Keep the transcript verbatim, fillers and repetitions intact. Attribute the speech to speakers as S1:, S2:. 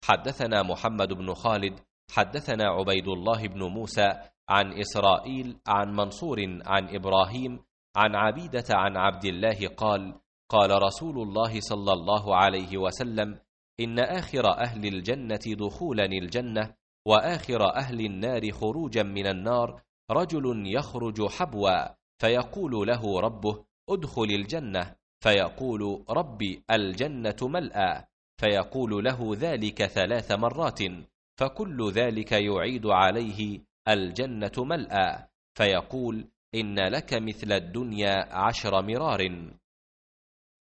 S1: حدثنا محمد بن خالد حدثنا عبيد الله بن موسى عن إسرائيل عن منصور عن إبراهيم عن عبيدة عن عبد الله قال قال رسول الله صلى الله عليه وسلم إن آخر أهل الجنة دخولا الجنة وآخر أهل النار خروجا من النار رجل يخرج حبوا فيقول له ربه ادخل الجنة فيقول ربي الجنة ملأى فيقول له ذلك ثلاث مرات فكل ذلك يعيد عليه الجنة ملأى فيقول إن لك مثل الدنيا عشر مرار